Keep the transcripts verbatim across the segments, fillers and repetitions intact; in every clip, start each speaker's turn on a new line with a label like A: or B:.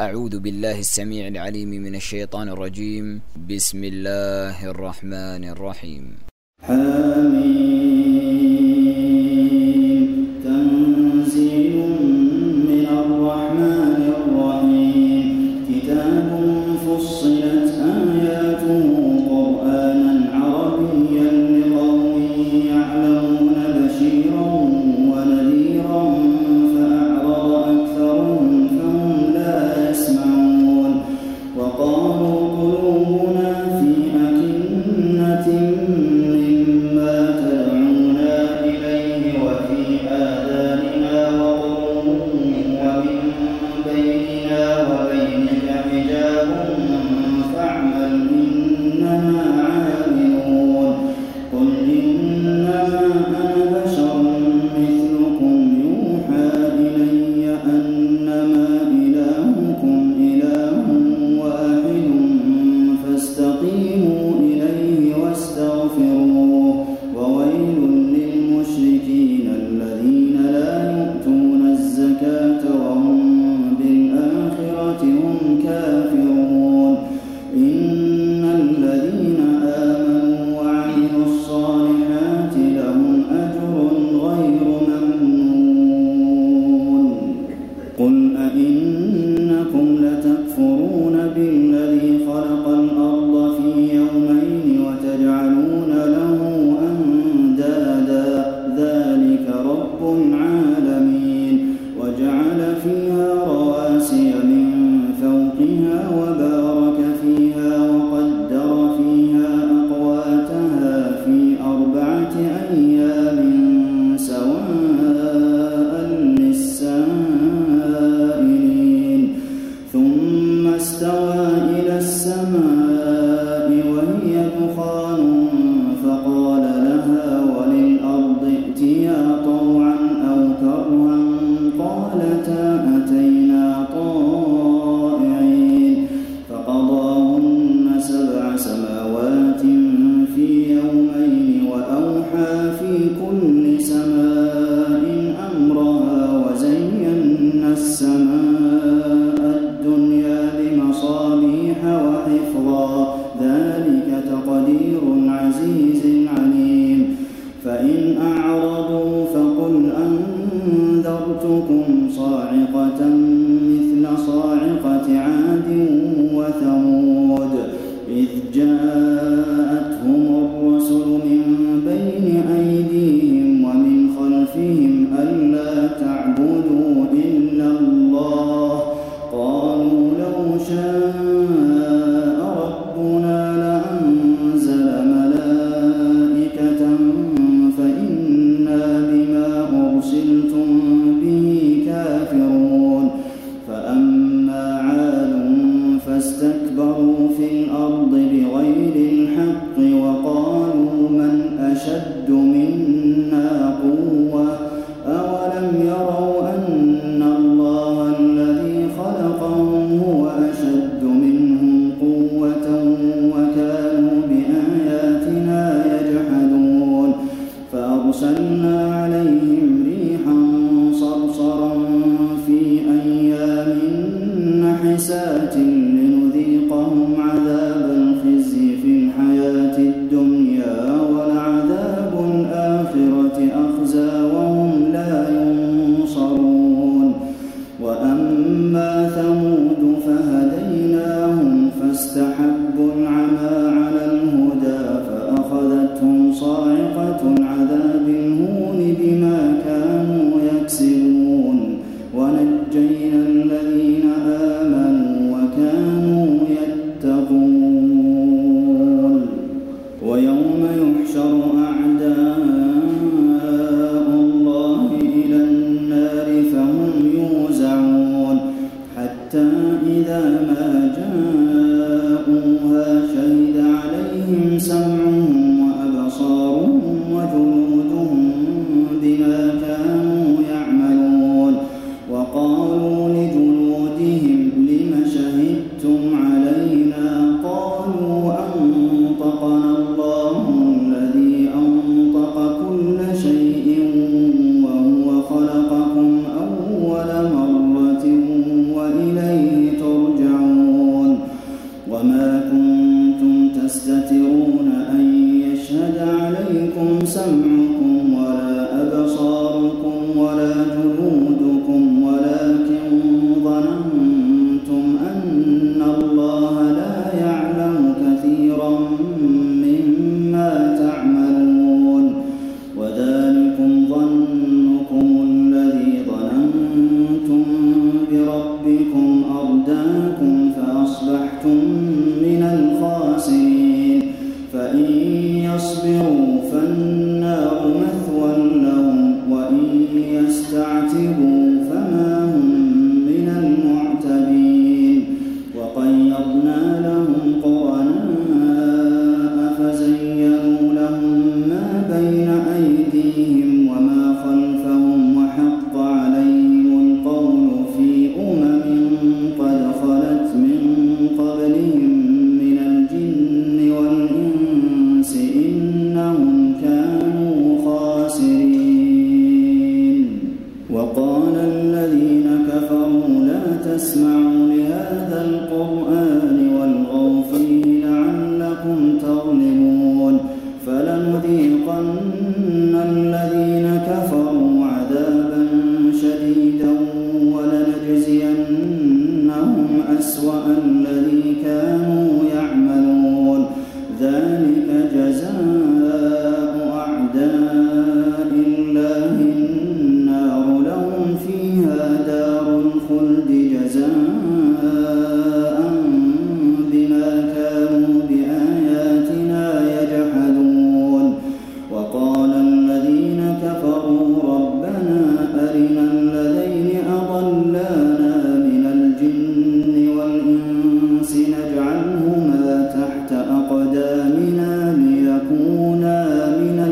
A: أعوذ بالله السميع العليم من الشيطان الرجيم. بسم الله الرحمن الرحيم.
B: حميم تنزيل من الرحمن الرحيم كتاب فصلت آياته قرآنا عربيا لقوم يعلمون بشيرا ونذيرا فأعرض أكثرهم فهم لا يسمعون وقالوا قلوبنا في أكنة مما تدعونا إليه وفي آذاننا وقر ومن بيننا وبينك حجاب فاعمل إننا عاملون قل إنما أنا بشر مثلكم يوحى إلي أنما إلهكم إله واحد فاستقيموا إليه واستغفروه وويل للمشركين الذين لا يؤتون الزكاة وهم بالآخرة هم كافرون إن الذين آمنوا وعملوا الصالحات لهم أجر غير ممنون قل أئنكم لتكفرون بالذي خلق الأرض في يومين وتجعلون له أندادا ذلك رب العالمين وجعل فيها رواسي من فوقها وبارك فيها وقدر فيها أقواتها في أربعة أيام سواء للسائلين ثم استوى إلى السماء وهي دخان فقال لها وللأرض ائتيا طوعا أو كرها قالتا أتينا طائعين فقضاهن سبع سماوات في يومين وأوحى في كل سماء أمرها وزينا السماء الدنيا بمصابيح وحفظا ذلك تقدير عزيز عليم فإن أعرضوا فقل أنذرتكم صاعقة مثل صاعقة عاد وثمود إذ جاءتهم الرسل من بين أيديهم ومن خلفهم ألا تعبدوا إلا الله قالوا لو شاء ربنا لأنزل ملائكة فإنا بما أرسلتم به كافرون فأما عاد فاستكبروا في الأرض بغير الحق وقالوا من أشد منا قوة أولم يروا أن الله الذي خلقهم هو أشد منهم قوة وكانوا بآياتنا يجحدون فأرسلنا عليهم ريحا صرصرا في أيام نحسات لنذيقهم عذاب الخزي في الحياة الدنيا ولعذاب الآخرة أخزى وهم لا ينصرون وأما ثمود فهديناهم فاستحبوا العمى على الهدى فأخذتهم صاعقة عذاب الهون بما كانوا يكسبون ونجينا الذين آمنوا وكانوا يتقون ويوم يحشر أعداء الله إلى النار فهم يوزعون حتى إذا ما جاءوها شهد عليهم سمعهم وأبصارهم وجلودهم بما كانوا يعملون وقالوا لجلودهم لم شهدتم علينا قالوا أنطقنا الله الذي أنطق كل شيء وهو خلقكم أول مرة وإليه ترجعون أرداكم فأصبحتم من الخاسرين فإن يصبروا فالنار مثوى لهم وإن يستعتبوا فما هم من المعتبين وقيضنا لهم قرناء فزينوا لهم ما بين أيديهم وما خلفهم وحق عليهم القول في أمم قد خلت من قبلهم من الجن والإنس إنهم كانوا خاسرين وقال الذين كفروا لا تسمعوا لهذا القرآن والغوا فيه لعلكم تغلبون فلنذيقن الذين كفروا عذابا شديدا ولنجزينهم أسوأ الذي كانوا يعملون ذلك جزاء أعداء الله النار لهم فيها دار الخلد جزاء بما كانوا بآياتنا يجحدون وقال الذين كفروا ربنا أرنا الذين أضلانا من الجن والإنس نجعلهما تحت أقدامنا ليكونا من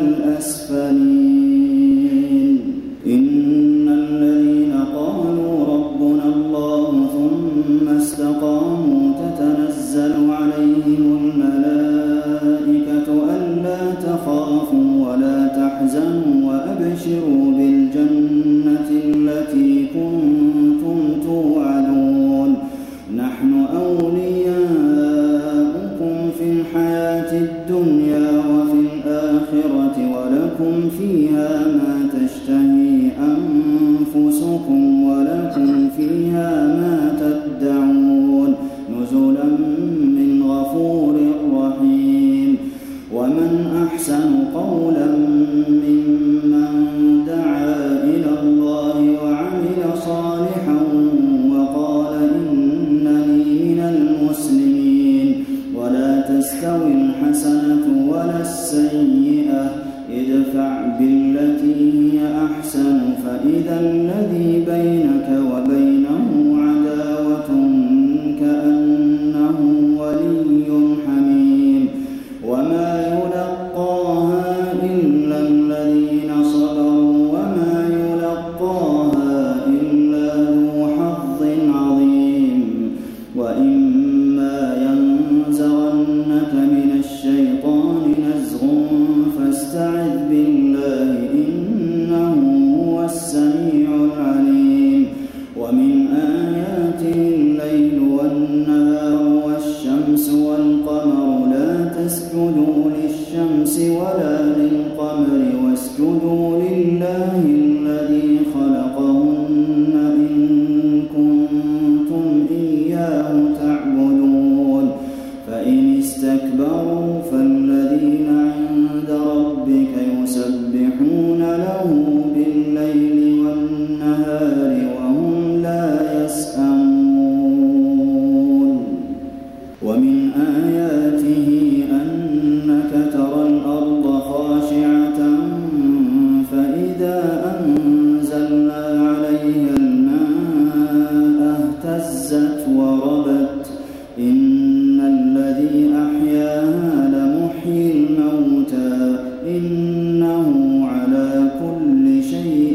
B: الأسفلين إن الذين قالوا ربنا الله ثم استقاموا تتنزل عليهم الملائكة ألا تخافوا ولا تحزنوا وأبشروا بالجنة التي كنتم توعدون نحن أولياؤكم في الحياة الدنيا وفي الآخرة ولكم فيها ما تشتهي أنفسكم ولكم فيها ما تدعون نزلا من غفور رحيم ومن أحسن قولا ممن دعا إلى الله وعمل صالحا وقال إنني من المسلمين ولا تستوي الحسنة ولا السيئة ادفع بالتي هي أحسن فإذا الذي بينك وبينه عداوة كأنه ولي حميم وما يلقاها إلا الذين صبروا وما يلقاها إلا ذو حظ عظيم وإما ينزغنك من الشيطان نزغ فاستعذ بالله إنه هو السميع العليم ومن آياته الليل والنهار والشمس والقمر لا تسجدوا للشمس ولا للقمر واسجدوا لله الذي خلقهن إن كنتم إياه تعبدون فإن استكبروا فالذين عند ربك يسبحون له بالليل والنهار وهم لا يسأمون ومن آياته أنك ترى الأرض خاشعة فإذا أنزلنا عليها الماء اهتزت وربت إن الذي أحياها لمحيي الموتى إنه على كل شيء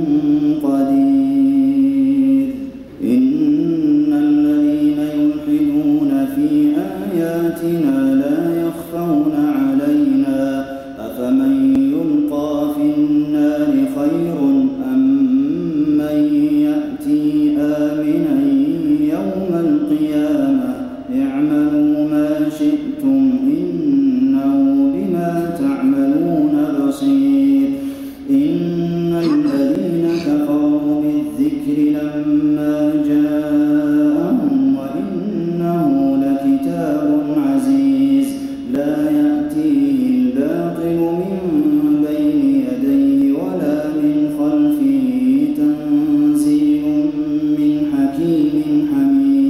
B: قدير إن الذين يلحدون في آياتنا لا يخفون علينا أفمن يلقى في النار خير أم من يأتي آمنا يوم القيامة اعملوا ما شئتم إنه بما تعملون بصير إن الذين كفروا بالذكر لما جاءهم وإنه لكتاب عزيز لا يأتيه الباطل من بين يديه ولا من خلفه تنزيل من حكيم حميد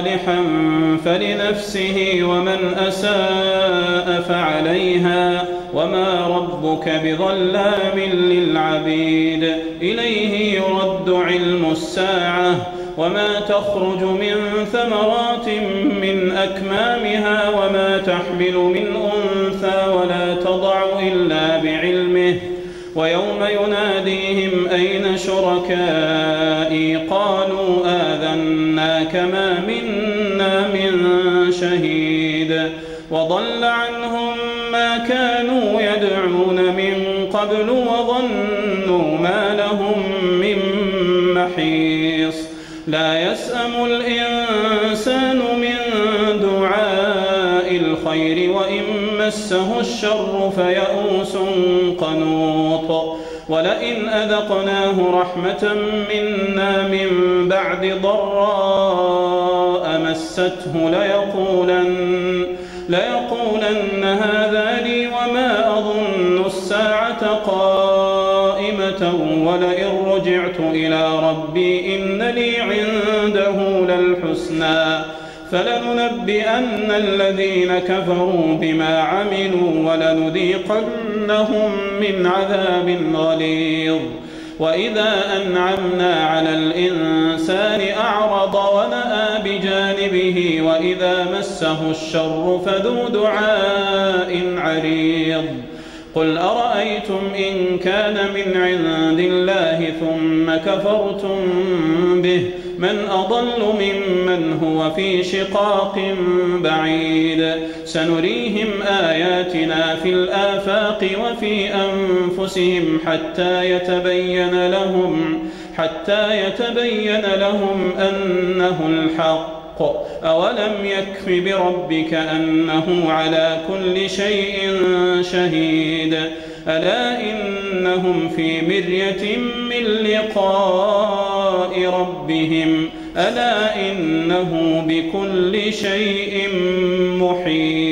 C: صالحا فلنفسه ومن أساء فعليها وما ربك بظلام للعبيد. إليه يرد علم الساعة وما تخرج من ثمرات من أكمامها وما تحمل من أنثى ولا تضع إلا بعلمه. ويوم يناديهم أين شركائي قالوا آذناك ما منا من شهيد. وضل عنهم ما كانوا يدعون من قبل وظنوا ما لهم من محيص. لا يسأم الإنسان من دعاء الخير وإن مسه الشر فيئوس قنوط. ولئن أذقناه رحمة منا من بعد ضراء مسته ليقولن, ليقولن هذا لي وما أظن الساعة قائمة ولئن رجعت إلى ربي إن لي عنده للحسنى فلننبئن الذين كفروا بما عملوا ولنذيقنهم من عذاب غليظ. وإذا أنعمنا على الإنسان أعرض ونأى بجانبه وإذا مسه الشر فذو دعاء عريض. قل أرأيتم إن كان من عند الله ثم كفرتم به من أضل ممن هو في شقاق بعيد. سنريهم آياتنا في الآفاق وفي أنفسهم حتى يتبين لهم حتى يتبين لهم أنه الحق. أولم يكف بربك أنه على كل شيء شهيد. ألا إنهم في مرية من لقاء ربهم ألا إنه بكل شيء محيط.